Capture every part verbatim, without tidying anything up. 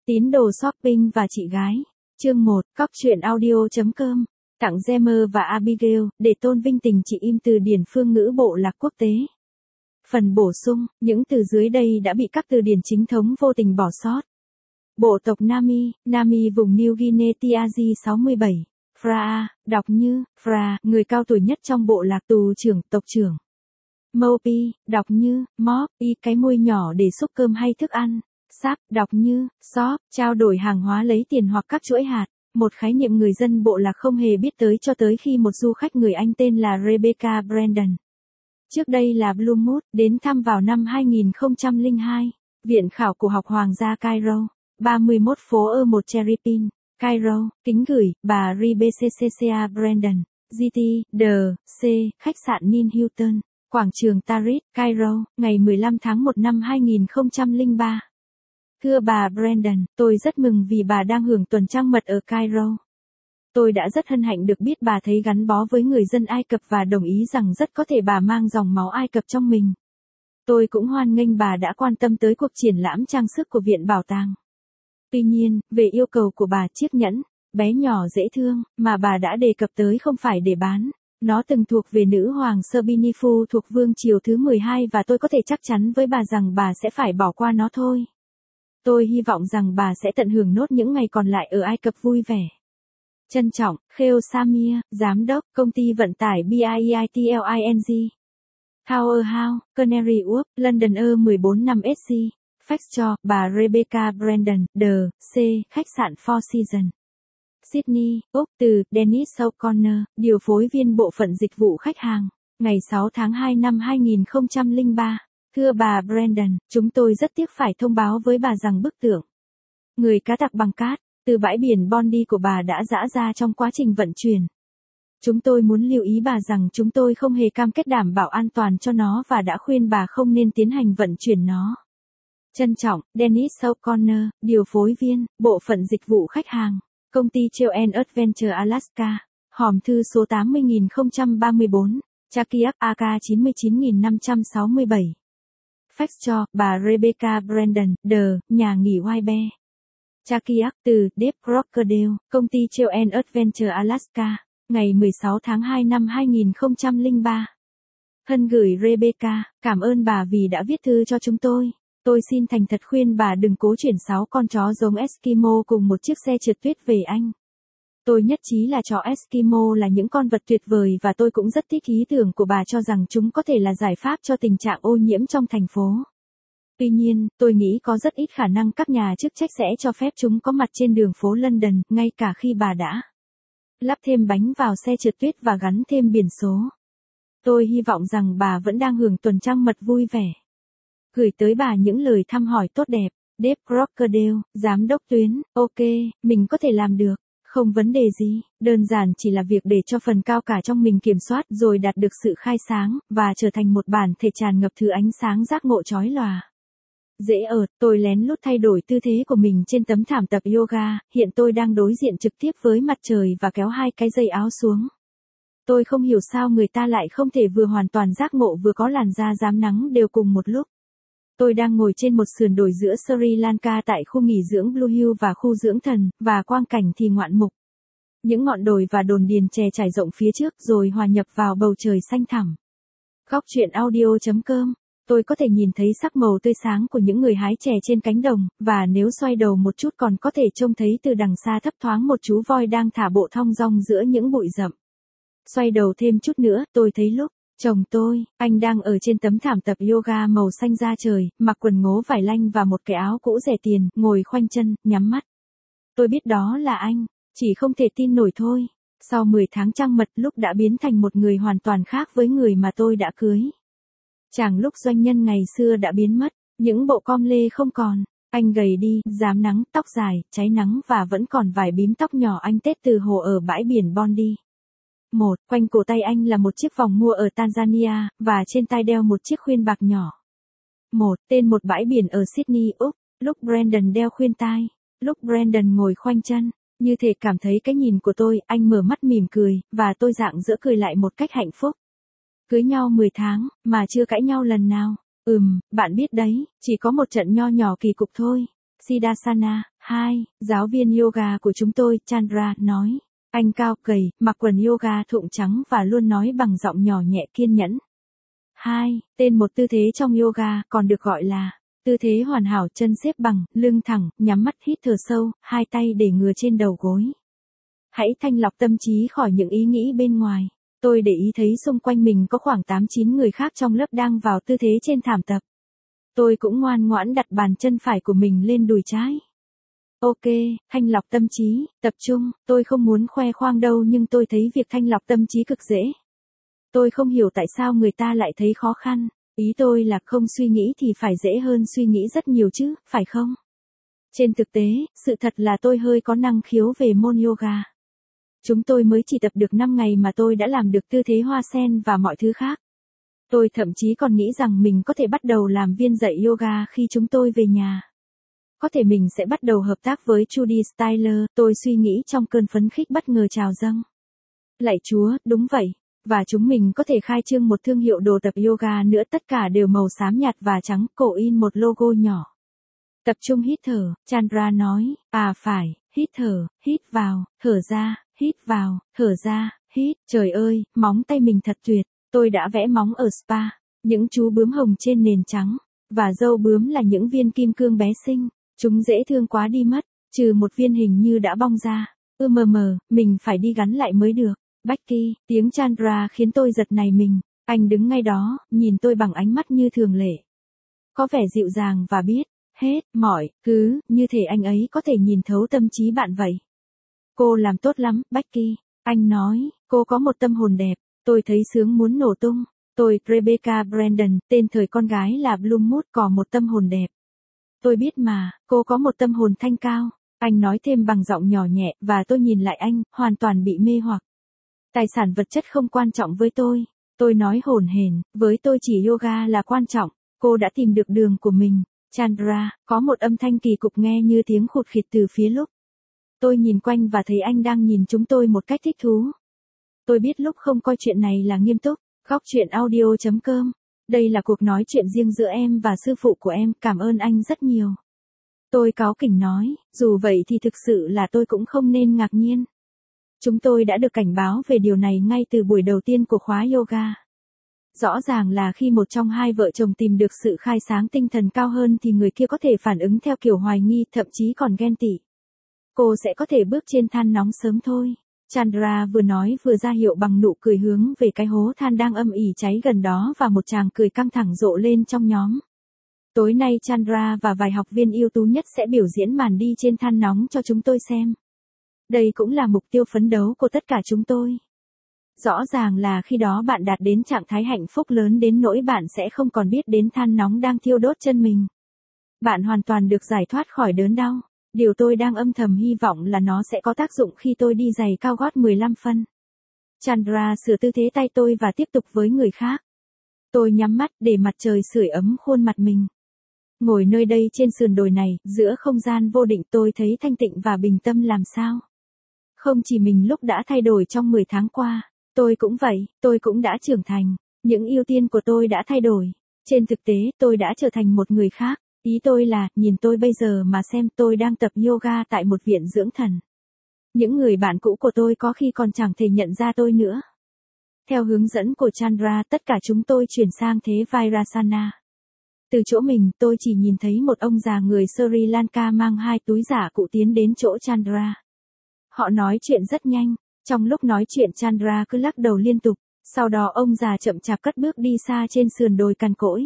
Tín đồ shopping và chị gái. Chương một, cóc truyện audio.com. Tặng Gemma và Abigail, để tôn vinh tình chị im từ điển phương ngữ bộ lạc quốc tế. Phần bổ sung, những từ dưới đây đã bị các từ điển chính thống vô tình bỏ sót. Bộ tộc Nami, Nami vùng New Guinea Tiazi sáu mươi bảy. Fra, đọc như, Fra, người cao tuổi nhất trong bộ lạc tù trưởng, tộc trưởng. Mopi, đọc như, Mop, y cái môi nhỏ để xúc cơm hay thức ăn. Sap, đọc như, shop, trao đổi hàng hóa lấy tiền hoặc các chuỗi hạt. Một khái niệm người dân bộ lạc không hề biết tới cho tới khi một du khách người Anh tên là Rebecca Brandon, trước đây là Plymouth, đến thăm vào năm hai nghìn không trăm lẻ hai. Viện Khảo cổ học Hoàng gia Cairo, ba mươi mốt phố ở một Cherry Pin, Cairo, kính gửi, bà Rebecca Brandon, giê tê, D, C, khách sạn Nin Hilton, quảng trường Tahrir, Cairo, ngày mười lăm tháng một năm hai nghìn không trăm lẻ ba. Thưa bà Brandon, tôi rất mừng vì bà đang hưởng tuần trăng mật ở Cairo. Tôi đã rất hân hạnh được biết bà thấy gắn bó với người dân Ai Cập và đồng ý rằng rất có thể bà mang dòng máu Ai Cập trong mình. Tôi cũng hoan nghênh bà đã quan tâm tới cuộc triển lãm trang sức của Viện Bảo tàng. Tuy nhiên, về yêu cầu của bà, chiếc nhẫn, bé nhỏ dễ thương, mà bà đã đề cập tới không phải để bán. Nó từng thuộc về nữ hoàng Serbinifu thuộc vương triều thứ mười hai và tôi có thể chắc chắn với bà rằng bà sẽ phải bỏ qua nó thôi. Tôi hy vọng rằng bà sẽ tận hưởng nốt những ngày còn lại ở Ai Cập vui vẻ. Trân trọng, Kheo Samir, Giám đốc, Công ty Vận tải Bietling. Tower House, Canary Wharf, London E mười bốn năm S C. Fax cho, bà Rebecca Brandon, D, C, khách sạn Four Seasons. Sydney, Úc, từ, Dennis O'Connor, điều phối viên bộ phận dịch vụ khách hàng. Ngày sáu tháng hai năm hai nghìn không trăm lẻ ba. Thưa bà Brandon, chúng tôi rất tiếc phải thông báo với bà rằng bức tượng người cá tặc bằng cát từ bãi biển Bondi của bà đã giã ra trong quá trình vận chuyển. Chúng tôi muốn lưu ý bà rằng chúng tôi không hề cam kết đảm bảo an toàn cho nó và đã khuyên bà không nên tiến hành vận chuyển nó. Trân trọng, Dennis O'Connor, điều phối viên, bộ phận dịch vụ khách hàng, công ty Trail and Adventure Alaska, hòm thư số tám mươi nghìn không trăm ba mươi tư, Chakiak A K chín mươi chín nghìn năm trăm sáu mươi bảy. Fax cho, bà Rebecca Brandon, D, nhà nghỉ White Bear. Chakiak, từ, Deep Crocodile, công ty Trail and Adventure Alaska, ngày mười sáu tháng hai năm hai nghìn không trăm lẻ ba. Hân gửi Rebecca, cảm ơn bà vì đã viết thư cho chúng tôi. Tôi xin thành thật khuyên bà đừng cố chuyển sáu con chó giống Eskimo cùng một chiếc xe trượt tuyết về Anh. Tôi nhất trí là chó Eskimo là những con vật tuyệt vời và tôi cũng rất thích ý tưởng của bà cho rằng chúng có thể là giải pháp cho tình trạng ô nhiễm trong thành phố. Tuy nhiên, tôi nghĩ có rất ít khả năng các nhà chức trách sẽ cho phép chúng có mặt trên đường phố London, ngay cả khi bà đã lắp thêm bánh vào xe trượt tuyết và gắn thêm biển số. Tôi hy vọng rằng bà vẫn đang hưởng tuần trăng mật vui vẻ. Gửi tới bà những lời thăm hỏi tốt đẹp. Deep Crocodile, giám đốc tuyến, ok, mình có thể làm được. Không vấn đề gì, đơn giản chỉ là việc để cho phần cao cả trong mình kiểm soát rồi đạt được sự khai sáng, và trở thành một bản thể tràn ngập thứ ánh sáng giác ngộ chói lòa. Dễ ợt, tôi lén lút thay đổi tư thế của mình trên tấm thảm tập yoga, hiện tôi đang đối diện trực tiếp với mặt trời và kéo hai cái dây áo xuống. Tôi không hiểu sao người ta lại không thể vừa hoàn toàn giác ngộ vừa có làn da rám nắng đều cùng một lúc. Tôi đang ngồi trên một sườn đồi giữa Sri Lanka tại khu nghỉ dưỡng Blue Hill và khu dưỡng thần, và quang cảnh thì ngoạn mục. Những ngọn đồi và đồn điền chè trải rộng phía trước rồi hòa nhập vào bầu trời xanh thẳm. Góc truyện audio.com. Tôi có thể nhìn thấy sắc màu tươi sáng của những người hái chè trên cánh đồng, và nếu xoay đầu một chút còn có thể trông thấy từ đằng xa thấp thoáng một chú voi đang thả bộ thong dong giữa những bụi rậm. Xoay đầu thêm chút nữa, tôi thấy lúc chồng tôi, anh đang ở trên tấm thảm tập yoga màu xanh da trời, mặc quần ngố vải lanh và một cái áo cũ rẻ tiền, ngồi khoanh chân, nhắm mắt. Tôi biết đó là anh, chỉ không thể tin nổi thôi. Sau mười tháng trăng mật, lúc đã biến thành một người hoàn toàn khác với người mà tôi đã cưới. Chàng lúc doanh nhân ngày xưa đã biến mất, những bộ com lê không còn, anh gầy đi, rám nắng, tóc dài, cháy nắng và vẫn còn vài bím tóc nhỏ anh tết từ hồ ở bãi biển Bondi. Một, quanh cổ tay anh là một chiếc vòng mua ở Tanzania, và trên tai đeo một chiếc khuyên bạc nhỏ. Một, tên một bãi biển ở Sydney, Úc, lúc Brandon đeo khuyên tai, lúc Brandon ngồi khoanh chân, như thể cảm thấy cái nhìn của tôi, anh mở mắt mỉm cười, và tôi rạng rỡ cười lại một cách hạnh phúc. Cưới nhau mười tháng, mà chưa cãi nhau lần nào. Ừm, bạn biết đấy, chỉ có một trận nho nhỏ kỳ cục thôi. Siddhasana, Hai, giáo viên yoga của chúng tôi, Chandra, nói. Anh cao gầy, mặc quần yoga thụng trắng và luôn nói bằng giọng nhỏ nhẹ kiên nhẫn. Hai, tên một tư thế trong yoga, còn được gọi là tư thế hoàn hảo, chân xếp bằng, lưng thẳng, nhắm mắt hít thở sâu, hai tay để ngửa trên đầu gối. Hãy thanh lọc tâm trí khỏi những ý nghĩ bên ngoài. Tôi để ý thấy xung quanh mình có khoảng tám chín người khác trong lớp đang vào tư thế trên thảm tập. Tôi cũng ngoan ngoãn đặt bàn chân phải của mình lên đùi trái. Ok, thanh lọc tâm trí, tập trung, tôi không muốn khoe khoang đâu nhưng tôi thấy việc thanh lọc tâm trí cực dễ. Tôi không hiểu tại sao người ta lại thấy khó khăn. Ý tôi là không suy nghĩ thì phải dễ hơn suy nghĩ rất nhiều chứ, phải không? Trên thực tế, sự thật là tôi hơi có năng khiếu về môn yoga. Chúng tôi mới chỉ tập được năm ngày mà tôi đã làm được tư thế hoa sen và mọi thứ khác. Tôi thậm chí còn nghĩ rằng mình có thể bắt đầu làm viên dạy yoga khi chúng tôi về nhà. Có thể mình sẽ bắt đầu hợp tác với Judy Styler, tôi suy nghĩ trong cơn phấn khích bất ngờ trào dâng. Lạy Chúa, đúng vậy. Và chúng mình có thể khai trương một thương hiệu đồ tập yoga nữa, tất cả đều màu xám nhạt và trắng, cổ in một logo nhỏ. Tập trung hít thở, Chandra nói, à phải, hít thở, hít vào, thở ra, hít vào, thở ra, hít, trời ơi, móng tay mình thật tuyệt, tôi đã vẽ móng ở spa, những chú bướm hồng trên nền trắng, và dâu bướm là những viên kim cương bé xinh, chúng dễ thương quá đi mất, trừ một viên hình như đã bong ra, ư mờ mờ, mình phải đi gắn lại mới được. Becky, tiếng Chandra khiến tôi giật nảy mình, anh đứng ngay đó, nhìn tôi bằng ánh mắt như thường lệ. Có vẻ dịu dàng và biết, hết, mọi, thứ, như thể anh ấy có thể nhìn thấu tâm trí bạn vậy. Cô làm tốt lắm, Becky, anh nói, cô có một tâm hồn đẹp, tôi thấy sướng muốn nổ tung. Tôi, Rebecca Brandon, tên thời con gái là Bloomwood, có một tâm hồn đẹp. Tôi biết mà, cô có một tâm hồn thanh cao, anh nói thêm bằng giọng nhỏ nhẹ, và tôi nhìn lại anh, hoàn toàn bị mê hoặc. Tài sản vật chất không quan trọng với tôi. Tôi nói hổn hển, với tôi chỉ yoga là quan trọng. Cô đã tìm được đường của mình. Chandra, có một âm thanh kỳ cục nghe như tiếng khụt khịt từ phía lúc. Tôi nhìn quanh và thấy anh đang nhìn chúng tôi một cách thích thú. Tôi biết lúc không coi chuyện này là nghiêm túc. Góc chuyện audio chấm com. Đây là cuộc nói chuyện riêng giữa em và sư phụ của em, cảm ơn anh rất nhiều. Tôi cáu kỉnh nói, dù vậy thì thực sự là tôi cũng không nên ngạc nhiên. Chúng tôi đã được cảnh báo về điều này ngay từ buổi đầu tiên của khóa yoga. Rõ ràng là khi một trong hai vợ chồng tìm được sự khai sáng tinh thần cao hơn thì người kia có thể phản ứng theo kiểu hoài nghi, thậm chí còn ghen tị. Cô sẽ có thể bước trên than nóng sớm thôi. Chandra vừa nói vừa ra hiệu bằng nụ cười hướng về cái hố than đang âm ỉ cháy gần đó và một tràng cười căng thẳng rộ lên trong nhóm. Tối nay Chandra và vài học viên ưu tú nhất sẽ biểu diễn màn đi trên than nóng cho chúng tôi xem. Đây cũng là mục tiêu phấn đấu của tất cả chúng tôi. Rõ ràng là khi đó bạn đạt đến trạng thái hạnh phúc lớn đến nỗi bạn sẽ không còn biết đến than nóng đang thiêu đốt chân mình. Bạn hoàn toàn được giải thoát khỏi đớn đau. Điều tôi đang âm thầm hy vọng là nó sẽ có tác dụng khi tôi đi giày cao gót mười lăm phân. Chandra sửa tư thế tay tôi và tiếp tục với người khác. Tôi nhắm mắt để mặt trời sưởi ấm khuôn mặt mình. Ngồi nơi đây trên sườn đồi này, giữa không gian vô định, tôi thấy thanh tịnh và bình tâm làm sao. Không chỉ mình lúc đã thay đổi trong mười tháng qua, tôi cũng vậy, tôi cũng đã trưởng thành, những ưu tiên của tôi đã thay đổi. Trên thực tế, tôi đã trở thành một người khác. Ý tôi là, nhìn tôi bây giờ mà xem, tôi đang tập yoga tại một viện dưỡng thần. Những người bạn cũ của tôi có khi còn chẳng thể nhận ra tôi nữa. Theo hướng dẫn của Chandra, tất cả chúng tôi chuyển sang thế Vairasana. Từ chỗ mình, tôi chỉ nhìn thấy một ông già người Sri Lanka mang hai túi giả cụ tiến đến chỗ Chandra. Họ nói chuyện rất nhanh, trong lúc nói chuyện Chandra cứ lắc đầu liên tục, sau đó ông già chậm chạp cất bước đi xa trên sườn đồi cằn cỗi.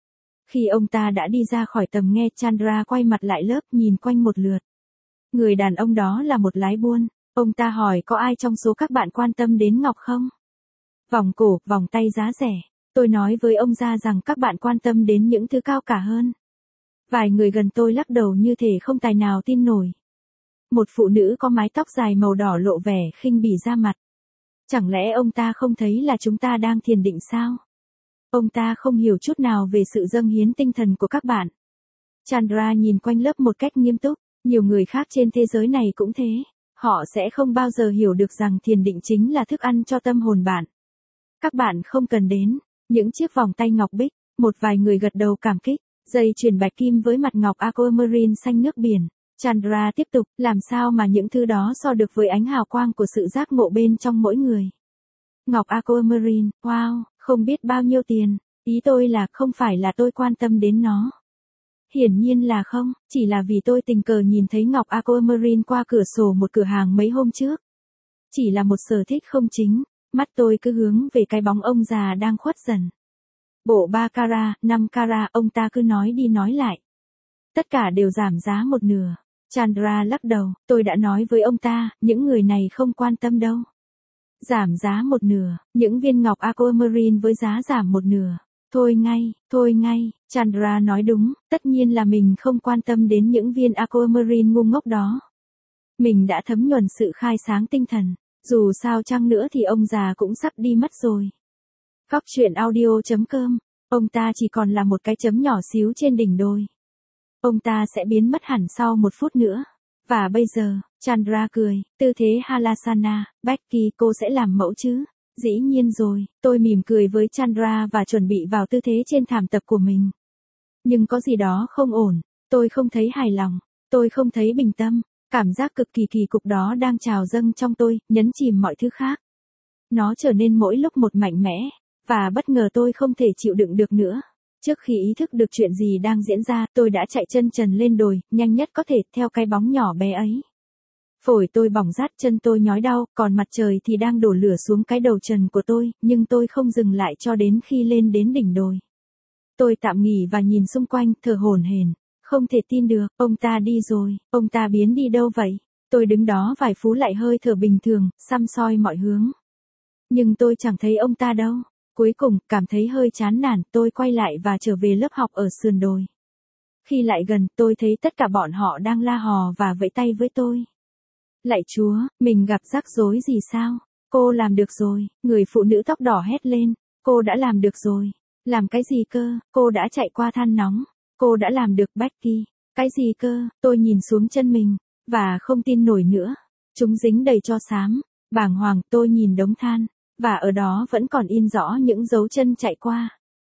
Khi ông ta đã đi ra khỏi tầm nghe, Chandra quay mặt lại lớp, nhìn quanh một lượt. Người đàn ông đó là một lái buôn, ông ta hỏi có ai trong số các bạn quan tâm đến ngọc không? Vòng cổ, vòng tay giá rẻ. Tôi nói với ông già rằng các bạn quan tâm đến những thứ cao cả hơn. Vài người gần tôi lắc đầu như thể không tài nào tin nổi. Một phụ nữ có mái tóc dài màu đỏ lộ vẻ khinh bỉ ra mặt. Chẳng lẽ ông ta không thấy là chúng ta đang thiền định sao? Ông ta không hiểu chút nào về sự dâng hiến tinh thần của các bạn. Chandra nhìn quanh lớp một cách nghiêm túc, nhiều người khác trên thế giới này cũng thế. Họ sẽ không bao giờ hiểu được rằng thiền định chính là thức ăn cho tâm hồn bạn. Các bạn không cần đến những chiếc vòng tay ngọc bích, một vài người gật đầu cảm kích, dây chuyền bạch kim với mặt ngọc aquamarine xanh nước biển, Chandra tiếp tục, làm sao mà những thứ đó so được với ánh hào quang của sự giác ngộ bên trong mỗi người. Ngọc Aquamarine, wow, không biết bao nhiêu tiền, ý tôi là không phải là tôi quan tâm đến nó. Hiển nhiên là không, chỉ là vì tôi tình cờ nhìn thấy Ngọc Aquamarine qua cửa sổ một cửa hàng mấy hôm trước. Chỉ là một sở thích không chính, mắt tôi cứ hướng về cái bóng ông già đang khuất dần. Bộ ba carat, năm carat, ông ta cứ nói đi nói lại. Tất cả đều giảm giá một nửa. Chandra lắc đầu, tôi đã nói với ông ta, những người này không quan tâm đâu. Giảm giá một nửa, những viên ngọc Aquamarine với giá giảm một nửa. Thôi ngay, thôi ngay, Chandra nói đúng, tất nhiên là mình không quan tâm đến những viên Aquamarine ngu ngốc đó. Mình đã thấm nhuần sự khai sáng tinh thần, dù sao chăng nữa thì ông già cũng sắp đi mất rồi. Cóc truyện audio chấm com, ông ta chỉ còn là một cái chấm nhỏ xíu trên đỉnh đồi. Ông ta sẽ biến mất hẳn sau một phút nữa. Và bây giờ, Chandra cười, tư thế Halasana, Becky cô sẽ làm mẫu chứ? Dĩ nhiên rồi, tôi mỉm cười với Chandra và chuẩn bị vào tư thế trên thảm tập của mình. Nhưng có gì đó không ổn, tôi không thấy hài lòng, tôi không thấy bình tâm, cảm giác cực kỳ kỳ cục đó đang trào dâng trong tôi, nhấn chìm mọi thứ khác. Nó trở nên mỗi lúc một mạnh mẽ, và bất ngờ tôi không thể chịu đựng được nữa. Trước khi ý thức được chuyện gì đang diễn ra, tôi đã chạy chân trần lên đồi, nhanh nhất có thể, theo cái bóng nhỏ bé ấy. Phổi tôi bỏng rát, chân tôi nhói đau, còn mặt trời thì đang đổ lửa xuống cái đầu trần của tôi, nhưng tôi không dừng lại cho đến khi lên đến đỉnh đồi. Tôi tạm nghỉ và nhìn xung quanh, thở hổn hển, không thể tin được, ông ta đi rồi, ông ta biến đi đâu vậy? Tôi đứng đó vài phút lại hơi thở bình thường, săm soi mọi hướng. Nhưng tôi chẳng thấy ông ta đâu. Cuối cùng, cảm thấy hơi chán nản, tôi quay lại và trở về lớp học ở sườn đồi. Khi lại gần, tôi thấy tất cả bọn họ đang la hò và vẫy tay với tôi. Lạy Chúa, mình gặp rắc rối gì sao? Cô làm được rồi, người phụ nữ tóc đỏ hét lên. Cô đã làm được rồi. Làm cái gì cơ? Cô đã chạy qua than nóng. Cô đã làm được, Becky. Cái gì cơ? Tôi nhìn xuống chân mình, và không tin nổi nữa. Chúng dính đầy tro xám. Bàng hoàng, tôi nhìn đống than. Và ở đó vẫn còn in rõ những dấu chân chạy qua.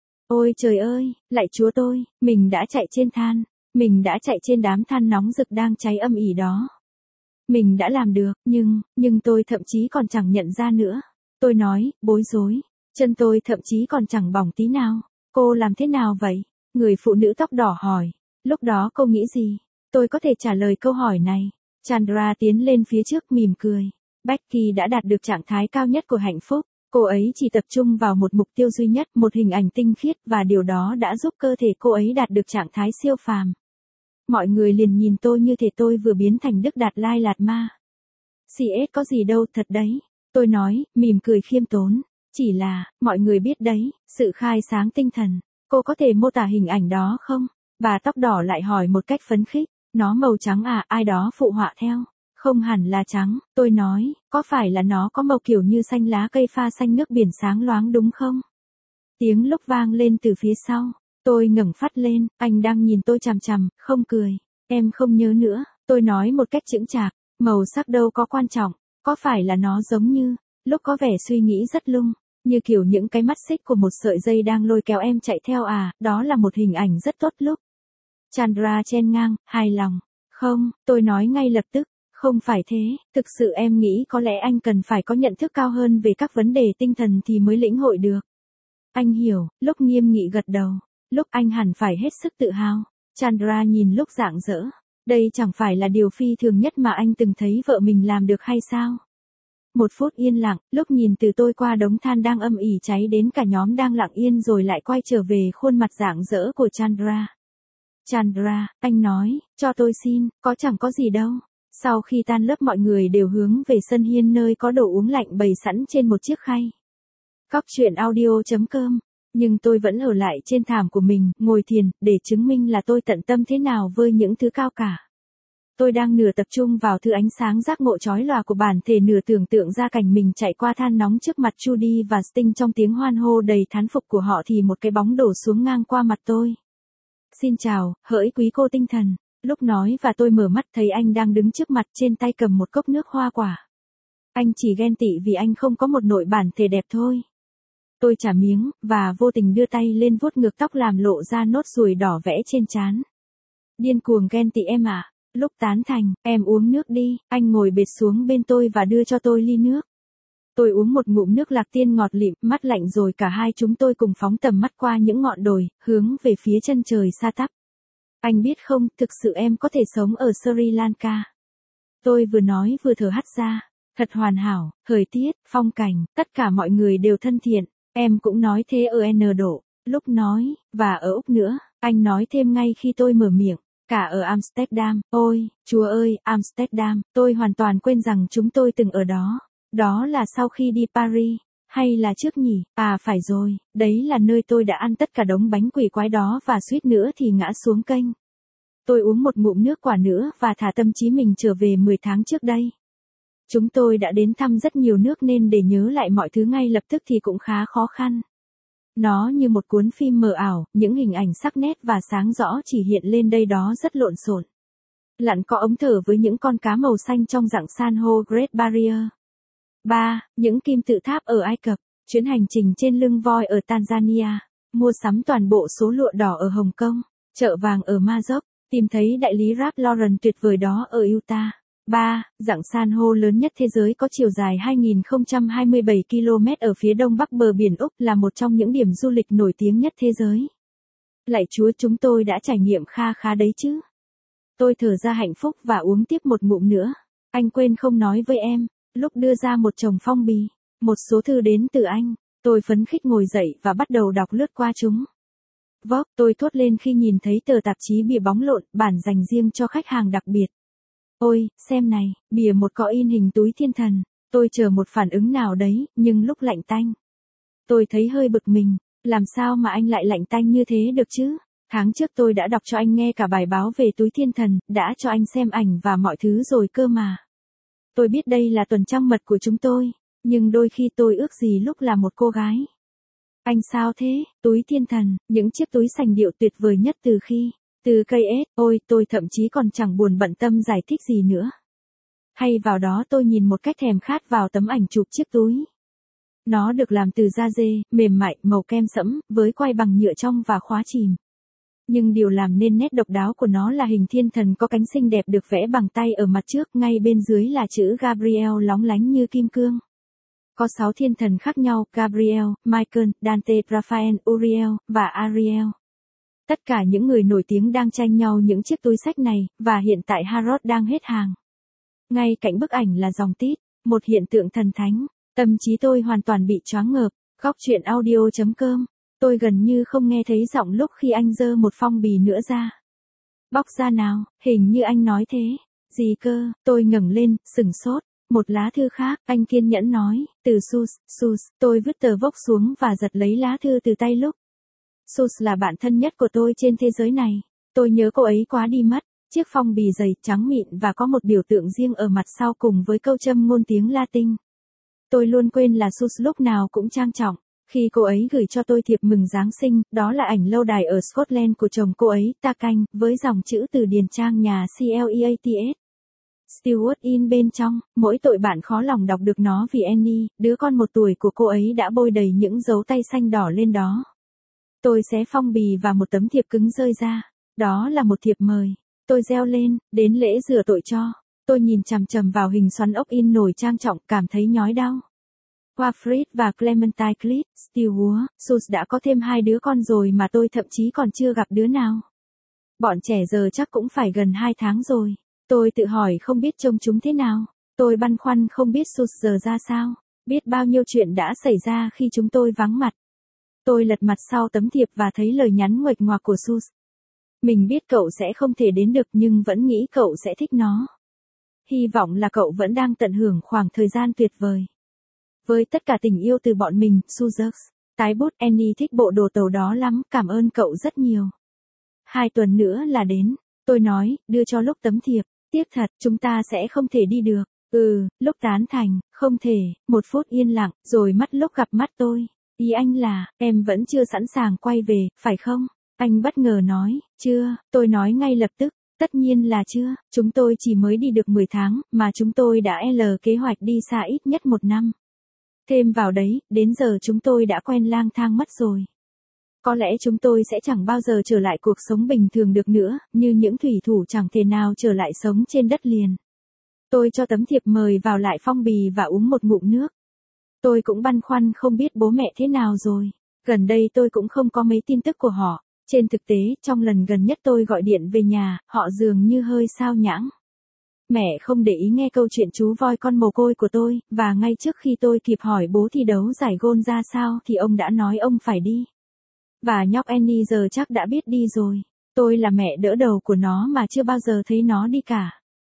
Ôi trời ơi, lạy Chúa tôi, mình đã chạy trên than, mình đã chạy trên đám than nóng rực đang cháy âm ỉ đó. Mình đã làm được, nhưng, nhưng tôi thậm chí còn chẳng nhận ra nữa. Tôi nói, bối rối, chân tôi thậm chí còn chẳng bỏng tí nào. Cô làm thế nào vậy? Người phụ nữ tóc đỏ hỏi. Lúc đó cô nghĩ gì? Tôi có thể trả lời câu hỏi này. Chandra tiến lên phía trước mỉm cười. Becky đã đạt được trạng thái cao nhất của hạnh phúc. Cô ấy chỉ tập trung vào một mục tiêu duy nhất, một hình ảnh tinh khiết, và điều đó đã giúp cơ thể cô ấy đạt được trạng thái siêu phàm. Mọi người liền nhìn tôi như thể tôi vừa biến thành Đức Đạt Lai Lạt Ma. xê ét có gì đâu, thật đấy. Tôi nói, mỉm cười khiêm tốn. Chỉ là, mọi người biết đấy, sự khai sáng tinh thần. Cô có thể mô tả hình ảnh đó không? Bà tóc đỏ lại hỏi một cách phấn khích. Nó màu trắng à, ai đó phụ họa theo. Không hẳn là trắng, tôi nói, có phải là nó có màu kiểu như xanh lá cây pha xanh nước biển sáng loáng đúng không? Tiếng lúc vang lên từ phía sau, tôi ngẩng phát lên, anh đang nhìn tôi chằm chằm, không cười, em không nhớ nữa, tôi nói một cách chững chạc, màu sắc đâu có quan trọng, có phải là nó giống như, lúc có vẻ suy nghĩ rất lung, như kiểu những cái mắt xích của một sợi dây đang lôi kéo em chạy theo à, đó là một hình ảnh rất tốt lúc. Chandra chen ngang, hài lòng, không, tôi nói ngay lập tức. Không phải thế, thực sự em nghĩ có lẽ anh cần phải có nhận thức cao hơn về các vấn đề tinh thần thì mới lĩnh hội được. Anh hiểu, lúc nghiêm nghị gật đầu, lúc anh hẳn phải hết sức tự hào. Chandra nhìn lúc rạng rỡ. Đây chẳng phải là điều phi thường nhất mà anh từng thấy vợ mình làm được hay sao? Một phút yên lặng, lúc nhìn từ tôi qua đống than đang âm ỉ cháy đến cả nhóm đang lặng yên rồi lại quay trở về khuôn mặt rạng rỡ của Chandra. Chandra, anh nói, cho tôi xin, có chẳng có gì đâu. Sau khi tan lớp mọi người đều hướng về sân hiên nơi có đồ uống lạnh bày sẵn trên một chiếc khay. Cóc truyện audio chấm com. Nhưng tôi vẫn ở lại trên thảm của mình, ngồi thiền, để chứng minh là tôi tận tâm thế nào với những thứ cao cả. Tôi đang nửa tập trung vào thứ ánh sáng giác ngộ chói lòa của bản thể, nửa tưởng tượng ra cảnh mình chạy qua than nóng trước mặt Judy và Sting trong tiếng hoan hô đầy thán phục của họ thì một cái bóng đổ xuống ngang qua mặt tôi. Xin chào, hỡi quý cô tinh thần. Lúc nói và tôi mở mắt thấy anh đang đứng trước mặt, trên tay cầm một cốc nước hoa quả. Anh chỉ ghen tị vì anh không có một nội bản thể đẹp thôi. Tôi chả miếng, và vô tình đưa tay lên vuốt ngược tóc làm lộ ra nốt ruồi đỏ vẽ trên trán. Điên cuồng ghen tị em à? Lúc tán thành, em uống nước đi, anh ngồi bệt xuống bên tôi và đưa cho tôi ly nước. Tôi uống một ngụm nước lạc tiên ngọt lịm, mắt lạnh rồi cả hai chúng tôi cùng phóng tầm mắt qua những ngọn đồi, hướng về phía chân trời xa tắp. Anh biết không, thực sự em có thể sống ở Sri Lanka. Tôi vừa nói vừa thở hắt ra. Thật hoàn hảo, thời tiết, phong cảnh, tất cả mọi người đều thân thiện. Em cũng nói thế ở N độ. Lúc nói, và ở Úc nữa, anh nói thêm ngay khi tôi mở miệng. Cả ở Amsterdam, ôi, chúa ơi, Amsterdam, tôi hoàn toàn quên rằng chúng tôi từng ở đó. Đó là sau khi đi Paris, hay là trước nhỉ? À phải rồi, đấy là nơi tôi đã ăn tất cả đống bánh quỷ quái đó và suýt nữa thì ngã xuống kênh. Tôi uống một ngụm nước quả nữa và thả tâm trí mình trở về mười tháng trước đây. Chúng tôi đã đến thăm rất nhiều nước nên để nhớ lại mọi thứ ngay lập tức thì cũng khá khó khăn. Nó như một cuốn phim mờ ảo, những hình ảnh sắc nét và sáng rõ chỉ hiện lên đây đó rất lộn xộn. Lặn có ống thở với những con cá màu xanh trong dạng san hô Great Barrier. ba. Những kim tự tháp ở Ai Cập, chuyến hành trình trên lưng voi ở Tanzania, mua sắm toàn bộ số lụa đỏ ở Hồng Kông, chợ vàng ở Majok, tìm thấy đại lý Ralph Lauren tuyệt vời đó ở Utah. ba. Dạng san hô lớn nhất thế giới có chiều dài hai nghìn không trăm hai mươi bảy ki lô mét ở phía đông bắc bờ biển Úc là một trong những điểm du lịch nổi tiếng nhất thế giới. Lạy Chúa, chúng tôi đã trải nghiệm kha khá đấy chứ. Tôi thở ra hạnh phúc và uống tiếp một ngụm nữa. Anh quên không nói với em, lúc đưa ra một chồng phong bì, một số thư đến từ anh, tôi phấn khích ngồi dậy và bắt đầu đọc lướt qua chúng. Vâng, tôi thốt lên khi nhìn thấy tờ tạp chí bìa bóng lộn, bản dành riêng cho khách hàng đặc biệt. Ôi, xem này, bìa một có in hình túi thiên thần. Tôi chờ một phản ứng nào đấy, nhưng lúc lạnh tanh. Tôi thấy hơi bực mình, làm sao mà anh lại lạnh tanh như thế được chứ? Tháng trước tôi đã đọc cho anh nghe cả bài báo về túi thiên thần, đã cho anh xem ảnh và mọi thứ rồi cơ mà. Tôi biết đây là tuần trăng mật của chúng tôi, nhưng đôi khi tôi ước gì lúc là một cô gái. Anh sao thế? Túi thiên thần, những chiếc túi sành điệu tuyệt vời nhất từ khi, từ cây ết, ôi tôi thậm chí còn chẳng buồn bận tâm giải thích gì nữa. Hay vào đó tôi nhìn một cách thèm khát vào tấm ảnh chụp chiếc túi. Nó được làm từ da dê, mềm mại, màu kem sẫm, với quai bằng nhựa trong và khóa chìm. Nhưng điều làm nên nét độc đáo của nó là hình thiên thần có cánh xinh đẹp được vẽ bằng tay ở mặt trước, ngay bên dưới là chữ Gabriel lóng lánh như kim cương. Có sáu thiên thần khác nhau, Gabriel, Michael, Dante, Raphael, Uriel, và Ariel. Tất cả những người nổi tiếng đang tranh nhau những chiếc túi xách này, và hiện tại Harrods đang hết hàng. Ngay cạnh bức ảnh là dòng tít, một hiện tượng thần thánh. Tâm trí tôi hoàn toàn bị choáng ngợp. Góc chuyện audio chấm com. Tôi gần như không nghe thấy giọng lúc khi anh giơ một phong bì nữa ra. Bóc ra nào, hình như anh nói thế. Gì cơ? Tôi ngẩng lên, sửng sốt. Một lá thư khác, anh kiên nhẫn nói, từ Sus, Sus. Tôi vứt tờ vốc xuống và giật lấy lá thư từ tay Lúc. Sus là bạn thân nhất của tôi trên thế giới này. Tôi nhớ cô ấy quá đi mất. Chiếc phong bì dày, trắng mịn và có một biểu tượng riêng ở mặt sau cùng với câu châm ngôn tiếng Latin. Tôi luôn quên là Sus lúc nào cũng trang trọng. Khi cô ấy gửi cho tôi thiệp mừng Giáng sinh, đó là ảnh lâu đài ở Scotland của chồng cô ấy, Takanh, với dòng chữ từ điền trang nhà Cleats. Stewart in bên trong, mỗi tội bạn khó lòng đọc được nó vì Annie, đứa con một tuổi của cô ấy đã bôi đầy những dấu tay xanh đỏ lên đó. Tôi xé phong bì và một tấm thiệp cứng rơi ra. Đó là một thiệp mời. Tôi reo lên, đến lễ rửa tội cho. Tôi nhìn chằm chằm vào hình xoắn ốc in nổi trang trọng, cảm thấy nhói đau. Wilfrid và Clementine Cliff, Stewart, Sus đã có thêm hai đứa con rồi mà tôi thậm chí còn chưa gặp đứa nào. Bọn trẻ giờ chắc cũng phải gần hai tháng rồi. Tôi tự hỏi không biết trông chúng thế nào. Tôi băn khoăn không biết Sus giờ ra sao. Biết bao nhiêu chuyện đã xảy ra khi chúng tôi vắng mặt. Tôi lật mặt sau tấm thiệp và thấy lời nhắn nguệch ngoạc của Sus. Mình biết cậu sẽ không thể đến được nhưng vẫn nghĩ cậu sẽ thích nó. Hy vọng là cậu vẫn đang tận hưởng khoảng thời gian tuyệt vời. Với tất cả tình yêu từ bọn mình, Suzex. Tái bút, Annie thích bộ đồ tàu đó lắm, cảm ơn cậu rất nhiều. Hai tuần nữa là đến. Tôi nói, đưa cho Lúc tấm thiệp. Tiếc thật, chúng ta sẽ không thể đi được. Ừ, Lúc tán thành, không thể. Một phút yên lặng, rồi mắt Lúc gặp mắt tôi. Ý anh là, em vẫn chưa sẵn sàng quay về, phải không? Anh bất ngờ nói, chưa, tôi nói ngay lập tức, tất nhiên là chưa, chúng tôi chỉ mới đi được mười tháng, mà chúng tôi đã L kế hoạch đi xa ít nhất một năm. Thêm vào đấy, đến giờ chúng tôi đã quen lang thang mất rồi. Có lẽ chúng tôi sẽ chẳng bao giờ trở lại cuộc sống bình thường được nữa, như những thủy thủ chẳng thể nào trở lại sống trên đất liền. Tôi cho tấm thiệp mời vào lại phong bì và uống một ngụm nước. Tôi cũng băn khoăn không biết bố mẹ thế nào rồi. Gần đây tôi cũng không có mấy tin tức của họ. Trên thực tế, trong lần gần nhất tôi gọi điện về nhà, họ dường như hơi sao nhãng. Mẹ không để ý nghe câu chuyện chú voi con mồ côi của tôi, và ngay trước khi tôi kịp hỏi bố thi đấu giải gôn ra sao thì ông đã nói ông phải đi. Và nhóc Annie giờ chắc đã biết đi rồi. Tôi là mẹ đỡ đầu của nó mà chưa bao giờ thấy nó đi cả.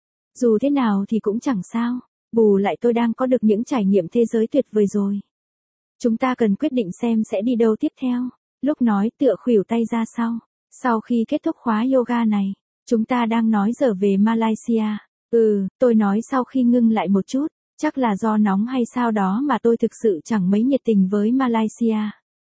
Dù thế nào thì cũng chẳng sao. Bù lại tôi đang có được những trải nghiệm thế giới tuyệt vời rồi. Chúng ta cần quyết định xem sẽ đi đâu tiếp theo. Lúc nói tựa khuỷu tay ra sau. Sau khi kết thúc khóa yoga này, chúng ta đang nói giờ về Malaysia. Ừ, tôi nói sau khi ngưng lại một chút. Chắc là do nóng hay sao đó mà tôi thực sự chẳng mấy nhiệt tình với Malaysia.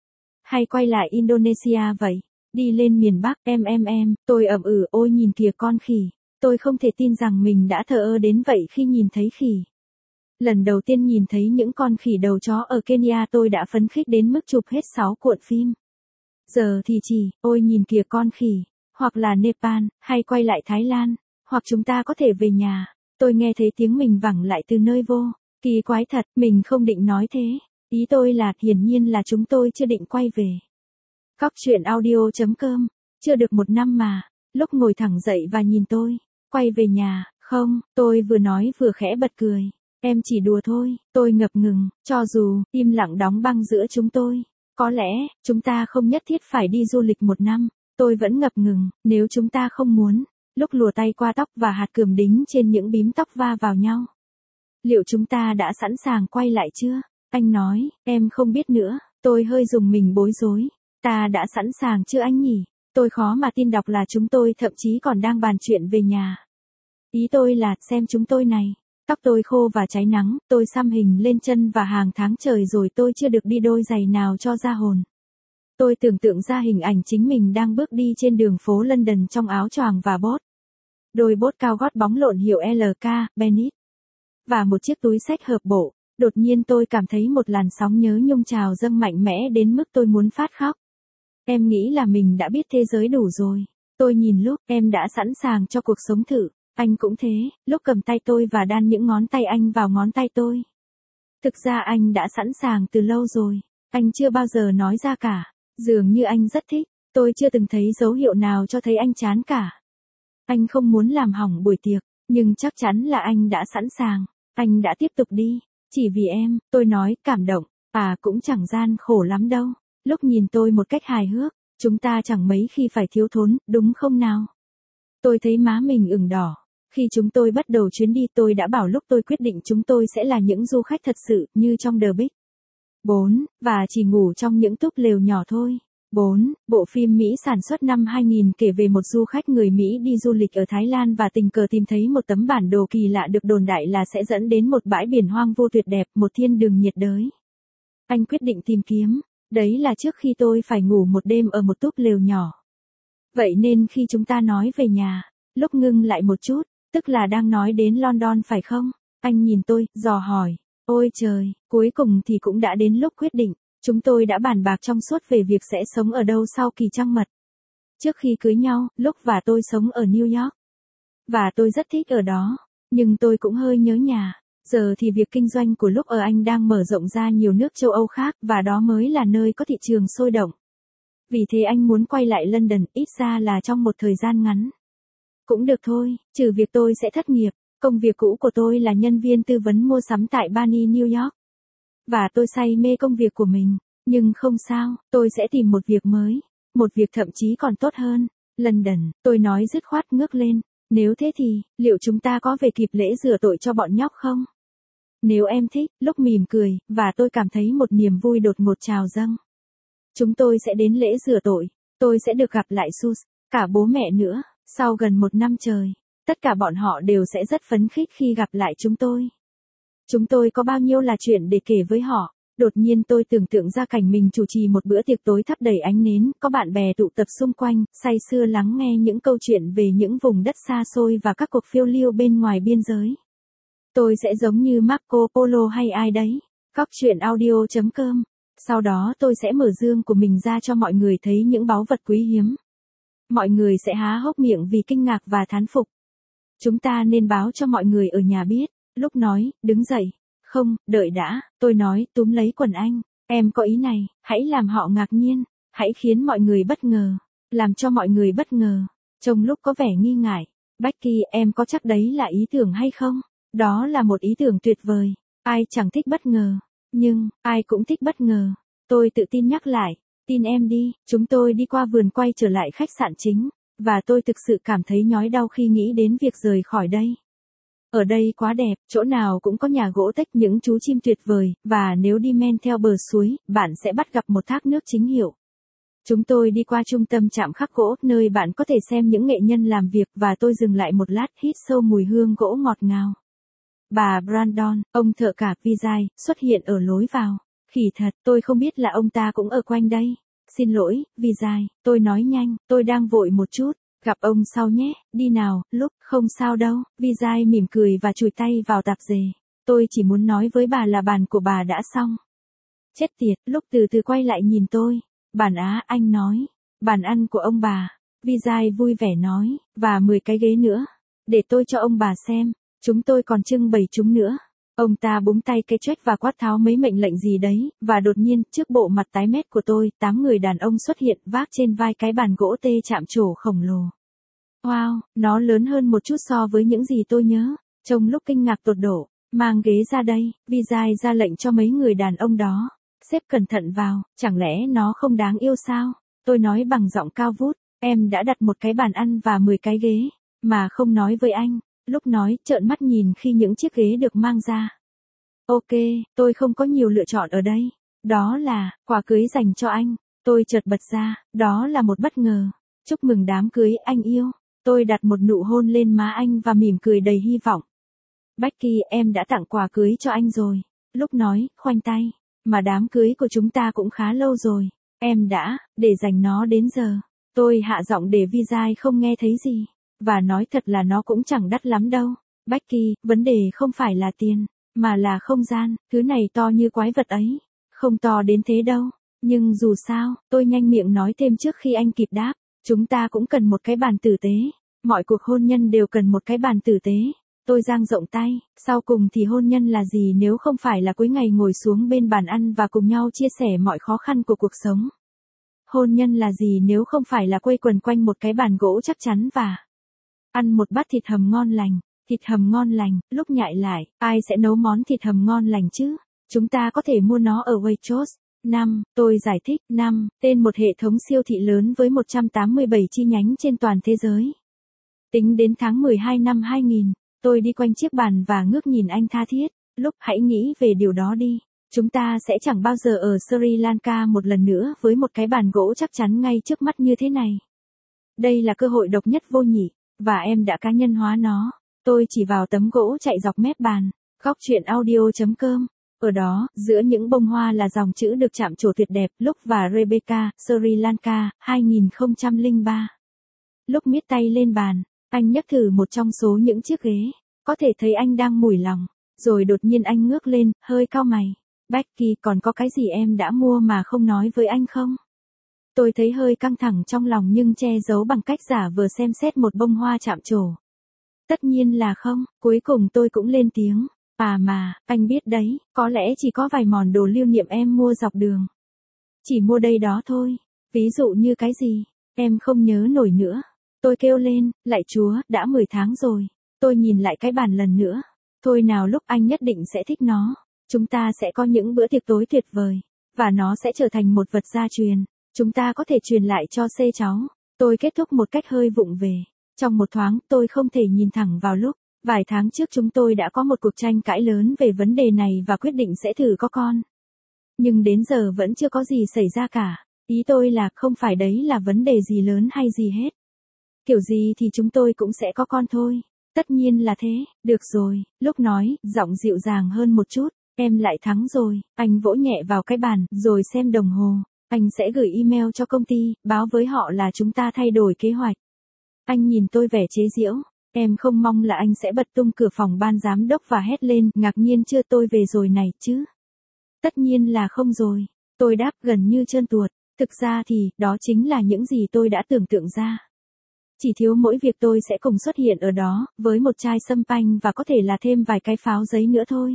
Hay quay lại Indonesia vậy. Đi lên miền Bắc, em em em, tôi ậm ừ ôi nhìn kìa con khỉ. Tôi không thể tin rằng mình đã thờ ơ đến vậy khi nhìn thấy khỉ. Lần đầu tiên nhìn thấy những con khỉ đầu chó ở Kenya tôi đã phấn khích đến mức chụp hết sáu cuộn phim. Giờ thì chỉ, ôi nhìn kìa con khỉ, hoặc là Nepal, hay quay lại Thái Lan, hoặc chúng ta có thể về nhà. Tôi nghe thấy tiếng mình vẳng lại từ nơi vô. Kỳ quái thật, mình không định nói thế. Ý tôi là, hiển nhiên là chúng tôi chưa định quay về. Cóc truyện audio chấm com, chưa được một năm mà, lúc ngồi thẳng dậy và nhìn tôi, quay về nhà, không, tôi vừa nói vừa khẽ bật cười. Em chỉ đùa thôi, tôi ngập ngừng, cho dù, im lặng đóng băng giữa chúng tôi. Có lẽ, chúng ta không nhất thiết phải đi du lịch một năm, tôi vẫn ngập ngừng, nếu chúng ta không muốn, lúc lùa tay qua tóc và hạt cườm đính trên những bím tóc va vào nhau. Liệu chúng ta đã sẵn sàng quay lại chưa? Anh nói, em không biết nữa, tôi hơi dùng mình bối rối. Ta đã sẵn sàng chưa anh nhỉ? Tôi khó mà tin đọc là chúng tôi thậm chí còn đang bàn chuyện về nhà. Ý tôi là, xem chúng tôi này. Tóc tôi khô và cháy nắng, tôi xăm hình lên chân và hàng tháng trời rồi tôi chưa được đi đôi giày nào cho ra hồn. Tôi tưởng tượng ra hình ảnh chính mình đang bước đi trên đường phố London trong áo choàng và bốt. Đôi bốt cao gót bóng lộn hiệu lờ ca, Bennett. Và một chiếc túi xách hợp bộ. Đột nhiên tôi cảm thấy một làn sóng nhớ nhung trào dâng mạnh mẽ đến mức tôi muốn phát khóc. Em nghĩ là mình đã biết thế giới đủ rồi. Tôi nhìn lúc, em đã sẵn sàng cho cuộc sống thử. Anh cũng thế, lúc cầm tay tôi và đan những ngón tay anh vào ngón tay tôi. Thực ra anh đã sẵn sàng từ lâu rồi. Anh chưa bao giờ nói ra cả. Dường như anh rất thích. Tôi chưa từng thấy dấu hiệu nào cho thấy anh chán cả. Anh không muốn làm hỏng buổi tiệc, nhưng chắc chắn là anh đã sẵn sàng. Anh đã tiếp tục đi. Chỉ vì em, tôi nói, cảm động. À cũng chẳng gian khổ lắm đâu. Lúc nhìn tôi một cách hài hước, chúng ta chẳng mấy khi phải thiếu thốn, đúng không nào? Tôi thấy má mình ửng đỏ. Khi chúng tôi bắt đầu chuyến đi tôi đã bảo lúc tôi quyết định chúng tôi sẽ là những du khách thật sự, như trong The Big bốn, và chỉ ngủ trong những túp lều nhỏ thôi. bốn. Bộ phim Mỹ sản xuất năm hai nghìn kể về một du khách người Mỹ đi du lịch ở Thái Lan và tình cờ tìm thấy một tấm bản đồ kỳ lạ được đồn đại là sẽ dẫn đến một bãi biển hoang vu tuyệt đẹp, một thiên đường nhiệt đới. Anh quyết định tìm kiếm. Đấy là trước khi tôi phải ngủ một đêm ở một túp lều nhỏ. Vậy nên khi chúng ta nói về nhà, lúc ngưng lại một chút, tức là đang nói đến London phải không? Anh nhìn tôi, dò hỏi. Ôi trời, cuối cùng thì cũng đã đến lúc quyết định. Chúng tôi đã bàn bạc trong suốt về việc sẽ sống ở đâu sau kỳ trăng mật. Trước khi cưới nhau, lúc và tôi sống ở New York. Và tôi rất thích ở đó. Nhưng tôi cũng hơi nhớ nhà. Giờ thì việc kinh doanh của lúc ở Anh đang mở rộng ra nhiều nước châu Âu khác và đó mới là nơi có thị trường sôi động. Vì thế anh muốn quay lại London, ít ra là trong một thời gian ngắn. Cũng được thôi, trừ việc tôi sẽ thất nghiệp. Công việc cũ của tôi là nhân viên tư vấn mua sắm tại Barney, New York. Và tôi say mê công việc của mình. Nhưng không sao, tôi sẽ tìm một việc mới. Một việc thậm chí còn tốt hơn. London, tôi nói dứt khoát ngước lên. Nếu thế thì, liệu chúng ta có về kịp lễ rửa tội cho bọn nhóc không? Nếu em thích, lúc mỉm cười, và tôi cảm thấy một niềm vui đột ngột trào dâng. Chúng tôi sẽ đến lễ rửa tội. Tôi sẽ được gặp lại Sus, cả bố mẹ nữa, sau gần một năm trời. Tất cả bọn họ đều sẽ rất phấn khích khi gặp lại chúng tôi. Chúng tôi có bao nhiêu là chuyện để kể với họ. Đột nhiên tôi tưởng tượng ra cảnh mình chủ trì một bữa tiệc tối thắp đầy ánh nến, có bạn bè tụ tập xung quanh, say sưa lắng nghe những câu chuyện về những vùng đất xa xôi và các cuộc phiêu lưu bên ngoài biên giới. Tôi sẽ giống như Marco Polo hay ai đấy. Cóc truyện audio chấm com Sau đó tôi sẽ mở dương của mình ra cho mọi người thấy những báu vật quý hiếm. Mọi người sẽ há hốc miệng vì kinh ngạc và thán phục. Chúng ta nên báo cho mọi người ở nhà biết. Lúc nói, đứng dậy. Không, đợi đã, tôi nói, túm lấy quần anh. Em có ý này, hãy làm họ ngạc nhiên. Hãy khiến mọi người bất ngờ. Làm cho mọi người bất ngờ. Trông lúc có vẻ nghi ngại. Becky, em có chắc đấy là ý tưởng hay không? Đó là một ý tưởng tuyệt vời. Ai chẳng thích bất ngờ. Nhưng, ai cũng thích bất ngờ. Tôi tự tin nhắc lại. Tin em đi, chúng tôi đi qua vườn quay trở lại khách sạn chính. Và tôi thực sự cảm thấy nhói đau khi nghĩ đến việc rời khỏi đây. Ở đây quá đẹp, chỗ nào cũng có nhà gỗ tách những chú chim tuyệt vời, và nếu đi men theo bờ suối, bạn sẽ bắt gặp một thác nước chính hiệu. Chúng tôi đi qua trung tâm trạm khắc gỗ, nơi bạn có thể xem những nghệ nhân làm việc, và tôi dừng lại một lát hít sâu mùi hương gỗ ngọt ngào. Bà Brandon, ông thợ cả Vijay, xuất hiện ở lối vào. Khỉ thật, tôi không biết là ông ta cũng ở quanh đây. Xin lỗi, Vijay, tôi nói nhanh, tôi đang vội một chút. Gặp ông sau nhé, đi nào, lúc, không sao đâu. Vijay mỉm cười và chùi tay vào tạp dề. Tôi chỉ muốn nói với bà là bàn của bà đã xong. Chết tiệt, lúc từ từ quay lại nhìn tôi. Bàn á, anh nói. Bàn ăn của ông bà. Vijay vui vẻ nói, và mười cái ghế nữa. Để tôi cho ông bà xem, chúng tôi còn trưng bày chúng nữa. Ông ta búng tay cái check và quát tháo mấy mệnh lệnh gì đấy, và đột nhiên, trước bộ mặt tái mét của tôi, tám người đàn ông xuất hiện vác trên vai cái bàn gỗ tê chạm trổ khổng lồ. Wow, nó lớn hơn một chút so với những gì tôi nhớ. Trông lúc kinh ngạc tột độ, mang ghế ra đây, Vijay ra lệnh cho mấy người đàn ông đó. Xếp cẩn thận vào, chẳng lẽ nó không đáng yêu sao? Tôi nói bằng giọng cao vút, em đã đặt một cái bàn ăn và mười cái ghế, mà không nói với anh. Lúc nói, trợn mắt nhìn khi những chiếc ghế được mang ra. Ok, tôi không có nhiều lựa chọn ở đây. Đó là, quà cưới dành cho anh. Tôi chợt bật ra, đó là một bất ngờ. Chúc mừng đám cưới, anh yêu. Tôi đặt một nụ hôn lên má anh và mỉm cười đầy hy vọng. Becky, em đã tặng quà cưới cho anh rồi. Lúc nói, khoanh tay. Mà đám cưới của chúng ta cũng khá lâu rồi. Em đã, để dành nó đến giờ. Tôi hạ giọng để Vijay không nghe thấy gì. Và nói thật là nó cũng chẳng đắt lắm đâu. Becky, vấn đề không phải là tiền, mà là không gian, thứ này to như quái vật ấy. Không to đến thế đâu. Nhưng dù sao, tôi nhanh miệng nói thêm trước khi anh kịp đáp. Chúng ta cũng cần một cái bàn tử tế. Mọi cuộc hôn nhân đều cần một cái bàn tử tế. Tôi dang rộng tay, sau cùng thì hôn nhân là gì nếu không phải là cuối ngày ngồi xuống bên bàn ăn và cùng nhau chia sẻ mọi khó khăn của cuộc sống. Hôn nhân là gì nếu không phải là quây quần quanh một cái bàn gỗ chắc chắn và ăn một bát thịt hầm ngon lành. Thịt hầm ngon lành, lúc nhại lại, ai sẽ nấu món thịt hầm ngon lành chứ? Chúng ta có thể mua nó ở Waitrose. năm. Tôi giải thích. năm. Tên một hệ thống siêu thị lớn với một trăm tám mươi bảy chi nhánh trên toàn thế giới. Tính đến tháng mười hai năm hai nghìn, tôi đi quanh chiếc bàn và ngước nhìn anh tha thiết. Lúc, hãy nghĩ về điều đó đi. Chúng ta sẽ chẳng bao giờ ở Sri Lanka một lần nữa với một cái bàn gỗ chắc chắn ngay trước mắt như thế này. Đây là cơ hội độc nhất vô nhị, và em đã cá nhân hóa nó. Tôi chỉ vào tấm gỗ chạy dọc mép bàn. Góc truyện audio chấm com. Ở đó, giữa những bông hoa là dòng chữ được chạm trổ tuyệt đẹp, Luke và Rebecca, Sri Lanka, hai nghìn không trăm lẻ ba. Lúc miết tay lên bàn, anh nhấc thử một trong số những chiếc ghế. Có thể thấy anh đang mủi lòng. Rồi đột nhiên anh ngước lên, hơi cau mày. Becky, còn có cái gì em đã mua mà không nói với anh không? Tôi thấy hơi căng thẳng trong lòng nhưng che giấu bằng cách giả vờ xem xét một bông hoa chạm trổ. Tất nhiên là không, cuối cùng tôi cũng lên tiếng. À mà, anh biết đấy, có lẽ chỉ có vài món đồ lưu niệm em mua dọc đường. Chỉ mua đây đó thôi. Ví dụ như cái gì, em không nhớ nổi nữa. Tôi kêu lên, lạy Chúa, đã mười tháng rồi. Tôi nhìn lại cái bàn lần nữa. Thôi nào, lúc anh nhất định sẽ thích nó. Chúng ta sẽ có những bữa tiệc tối tuyệt vời. Và nó sẽ trở thành một vật gia truyền. Chúng ta có thể truyền lại cho xê cháu. Tôi kết thúc một cách hơi vụng về. Trong một thoáng, tôi không thể nhìn thẳng vào lúc. Vài tháng trước chúng tôi đã có một cuộc tranh cãi lớn về vấn đề này và quyết định sẽ thử có con. Nhưng đến giờ vẫn chưa có gì xảy ra cả. Ý tôi là không phải đấy là vấn đề gì lớn hay gì hết. Kiểu gì thì chúng tôi cũng sẽ có con thôi. Tất nhiên là thế, được rồi, lúc nói, giọng dịu dàng hơn một chút, em lại thắng rồi, anh vỗ nhẹ vào cái bàn, rồi xem đồng hồ. Anh sẽ gửi email cho công ty, báo với họ là chúng ta thay đổi kế hoạch. Anh nhìn tôi vẻ chế giễu. Em không mong là anh sẽ bật tung cửa phòng ban giám đốc và hét lên, ngạc nhiên chưa, tôi về rồi này chứ? Tất nhiên là không rồi. Tôi đáp gần như trơn tuột. Thực ra thì, đó chính là những gì tôi đã tưởng tượng ra. Chỉ thiếu mỗi việc tôi sẽ cùng xuất hiện ở đó, với một chai sâm panh và có thể là thêm vài cái pháo giấy nữa thôi.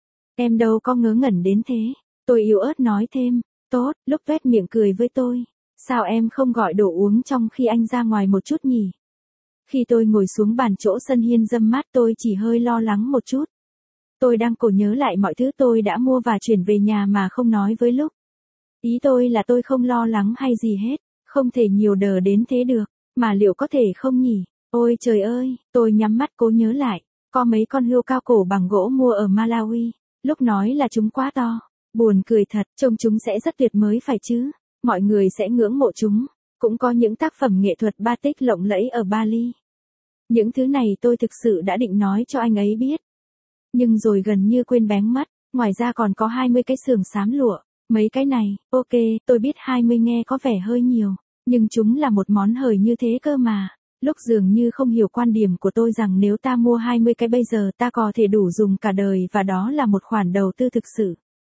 Em đâu có ngớ ngẩn đến thế. Tôi yếu ớt nói thêm. Tốt, lúc tuét miệng cười với tôi. Sao em không gọi đồ uống trong khi anh ra ngoài một chút nhỉ? Khi tôi ngồi xuống bàn chỗ sân hiên râm mát tôi chỉ hơi lo lắng một chút. Tôi đang cố nhớ lại mọi thứ tôi đã mua và chuyển về nhà mà không nói với Lúc. Ý tôi là tôi không lo lắng hay gì hết, không thể nhiều đờ đến thế được, mà liệu có thể không nhỉ? Ôi trời ơi, tôi nhắm mắt cố nhớ lại, có mấy con hươu cao cổ bằng gỗ mua ở Malawi, Lúc nói là chúng quá to, buồn cười thật, trông chúng sẽ rất tuyệt mới phải chứ, mọi người sẽ ngưỡng mộ chúng, cũng có những tác phẩm nghệ thuật batik lộng lẫy ở Bali. Những thứ này tôi thực sự đã định nói cho anh ấy biết. Nhưng rồi gần như quên bén mất, ngoài ra còn có hai mươi cái sườn xám lụa. Mấy cái này, ok, tôi biết hai mươi nghe có vẻ hơi nhiều, nhưng chúng là một món hời như thế cơ mà. Lúc dường như không hiểu quan điểm của tôi rằng nếu ta mua hai mươi cái bây giờ ta có thể đủ dùng cả đời và đó là một khoản đầu tư thực sự.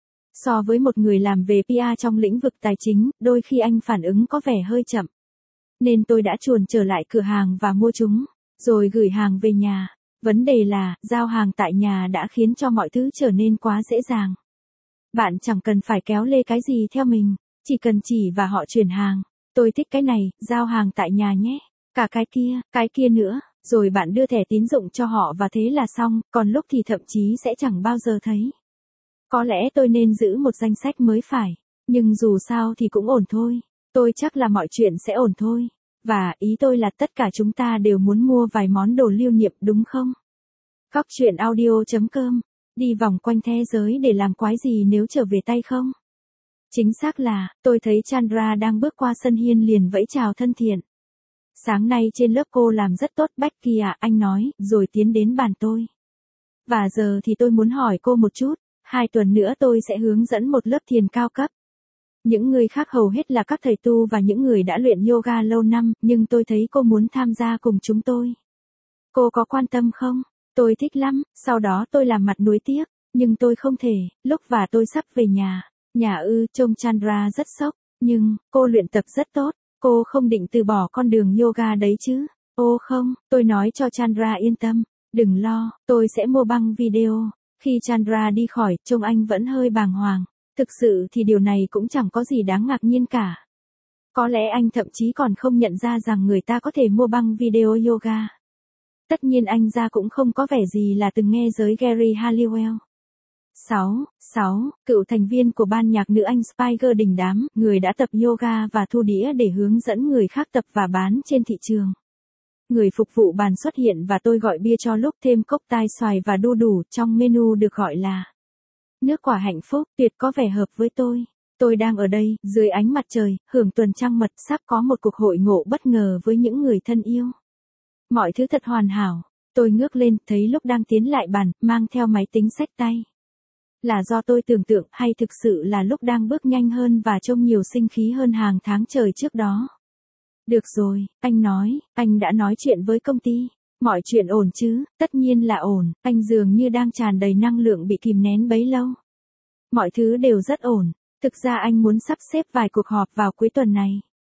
So với một người làm về pê e trong lĩnh vực tài chính, đôi khi anh phản ứng có vẻ hơi chậm. Nên tôi đã chuồn trở lại cửa hàng và mua chúng, rồi gửi hàng về nhà. Vấn đề là, giao hàng tại nhà đã khiến cho mọi thứ trở nên quá dễ dàng. Bạn chẳng cần phải kéo lê cái gì theo mình, chỉ cần chỉ và họ chuyển hàng. Tôi thích cái này, giao hàng tại nhà nhé. Cả cái kia, cái kia nữa, rồi bạn đưa thẻ tín dụng cho họ và thế là xong, còn Lúc thì thậm chí sẽ chẳng bao giờ thấy. Có lẽ tôi nên giữ một danh sách mới phải, nhưng dù sao thì cũng ổn thôi. Tôi chắc là mọi chuyện sẽ ổn thôi. Và ý tôi là tất cả chúng ta đều muốn mua vài món đồ lưu niệm đúng không? Góc truyện audio chấm com. Đi vòng quanh thế giới để làm quái gì nếu trở về tay không? Chính xác là, tôi thấy Chandra đang bước qua sân hiên liền vẫy chào thân thiện. Sáng nay trên lớp cô làm rất tốt Becky à, anh nói, rồi tiến đến bàn tôi. Và giờ thì tôi muốn hỏi cô một chút, hai tuần nữa tôi sẽ hướng dẫn một lớp thiền cao cấp. Những người khác hầu hết là các thầy tu và những người đã luyện yoga lâu năm, nhưng tôi thấy cô muốn tham gia cùng chúng tôi. Cô có quan tâm không? Tôi thích lắm, sau đó tôi làm mặt nuối tiếc, nhưng tôi không thể, Lúc và tôi sắp về nhà. Nhà ư, trông Chandra rất sốc, nhưng, cô luyện tập rất tốt, cô không định từ bỏ con đường yoga đấy chứ? Ô không, tôi nói cho Chandra yên tâm, đừng lo, tôi sẽ mua băng video. Khi Chandra đi khỏi, trông anh vẫn hơi bàng hoàng. Thực sự thì điều này cũng chẳng có gì đáng ngạc nhiên cả. Có lẽ anh thậm chí còn không nhận ra rằng người ta có thể mua băng video yoga. Tất nhiên anh ra cũng không có vẻ gì là từng nghe giới Gary Halliwell. sáu. sáu. Cựu thành viên của ban nhạc nữ Anh Spiger đình đám, người đã tập yoga và thu đĩa để hướng dẫn người khác tập và bán trên thị trường. Người phục vụ bàn xuất hiện và tôi gọi bia cho Lúc, thêm cốc tai xoài và đu đủ, trong menu được gọi là nước quả hạnh phúc, tuyệt có vẻ hợp với tôi. Tôi đang ở đây, dưới ánh mặt trời, hưởng tuần trăng mật, sắp có một cuộc hội ngộ bất ngờ với những người thân yêu. Mọi thứ thật hoàn hảo. Tôi ngước lên, thấy Lúc đang tiến lại bàn, mang theo máy tính xách tay. Là do tôi tưởng tượng hay thực sự là Lúc đang bước nhanh hơn và trông nhiều sinh khí hơn hàng tháng trời trước đó? Được rồi, anh nói, anh đã nói chuyện với công ty. Mọi chuyện ổn chứ? Tất nhiên là ổn, anh dường như đang tràn đầy năng lượng bị kìm nén bấy lâu. Mọi thứ đều rất ổn, thực ra anh muốn sắp xếp vài cuộc họp vào cuối tuần này.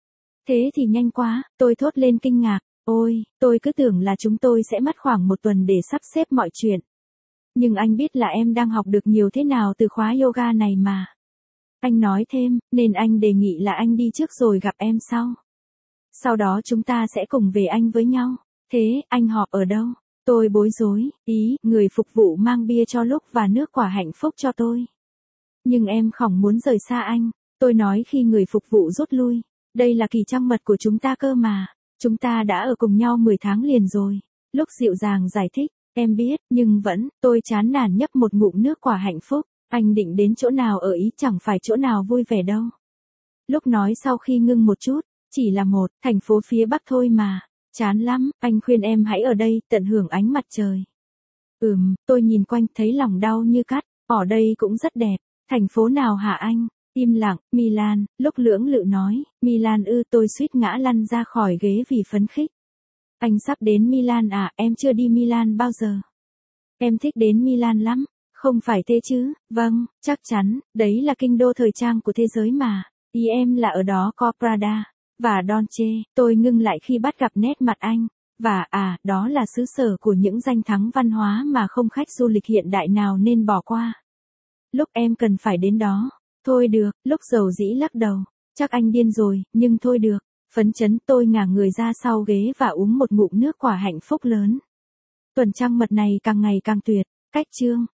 Thế thì nhanh quá, tôi thốt lên kinh ngạc, ôi, tôi cứ tưởng là chúng tôi sẽ mất khoảng một tuần để sắp xếp mọi chuyện. Nhưng anh biết là em đang học được nhiều thế nào từ khóa yoga này mà. Anh nói thêm, nên anh đề nghị là anh đi trước rồi gặp em sau. Sau đó chúng ta sẽ cùng về Anh với nhau. Thế, anh họp ở đâu? Tôi bối rối, ý, người phục vụ mang bia cho Lúc và nước quả hạnh phúc cho tôi. Nhưng em không muốn rời xa anh, tôi nói khi người phục vụ rút lui. Đây là kỳ trăng mật của chúng ta cơ mà. Chúng ta đã ở cùng nhau mười tháng liền rồi. Lúc dịu dàng giải thích, em biết, nhưng vẫn, tôi chán nản nhấp một ngụm nước quả hạnh phúc. Anh định đến chỗ nào ở Ý chẳng phải chỗ nào vui vẻ đâu. Lúc nói sau khi ngưng một chút, chỉ là một thành phố phía Bắc thôi mà. Chán lắm, anh khuyên em hãy ở đây, tận hưởng ánh mặt trời. Ừm, tôi nhìn quanh thấy lòng đau như cắt, ở đây cũng rất đẹp. Thành phố nào hả anh? Im lặng, Milan, Lúc lưỡng lự nói, Milan ư, tôi suýt ngã lăn ra khỏi ghế vì phấn khích. Anh sắp đến Milan à, em chưa đi Milan bao giờ. Em thích đến Milan lắm, Không phải thế chứ, vâng, chắc chắn, đấy là kinh đô thời trang của thế giới mà. Ý em là ở đó có Prada và Dolce. Tôi ngưng lại khi bắt gặp nét mặt anh. Và à, đó là xứ sở của những danh thắng văn hóa mà không khách du lịch hiện đại nào nên bỏ qua. Lúc em cần phải đến đó. Thôi được, lúc dầu dĩ lắc đầu. Chắc anh điên rồi, nhưng thôi được. Phấn chấn tôi ngả người ra sau ghế và uống một ngụm nước quả hạnh phúc lớn. Tuần trăng mật này càng ngày càng tuyệt. Cách chương.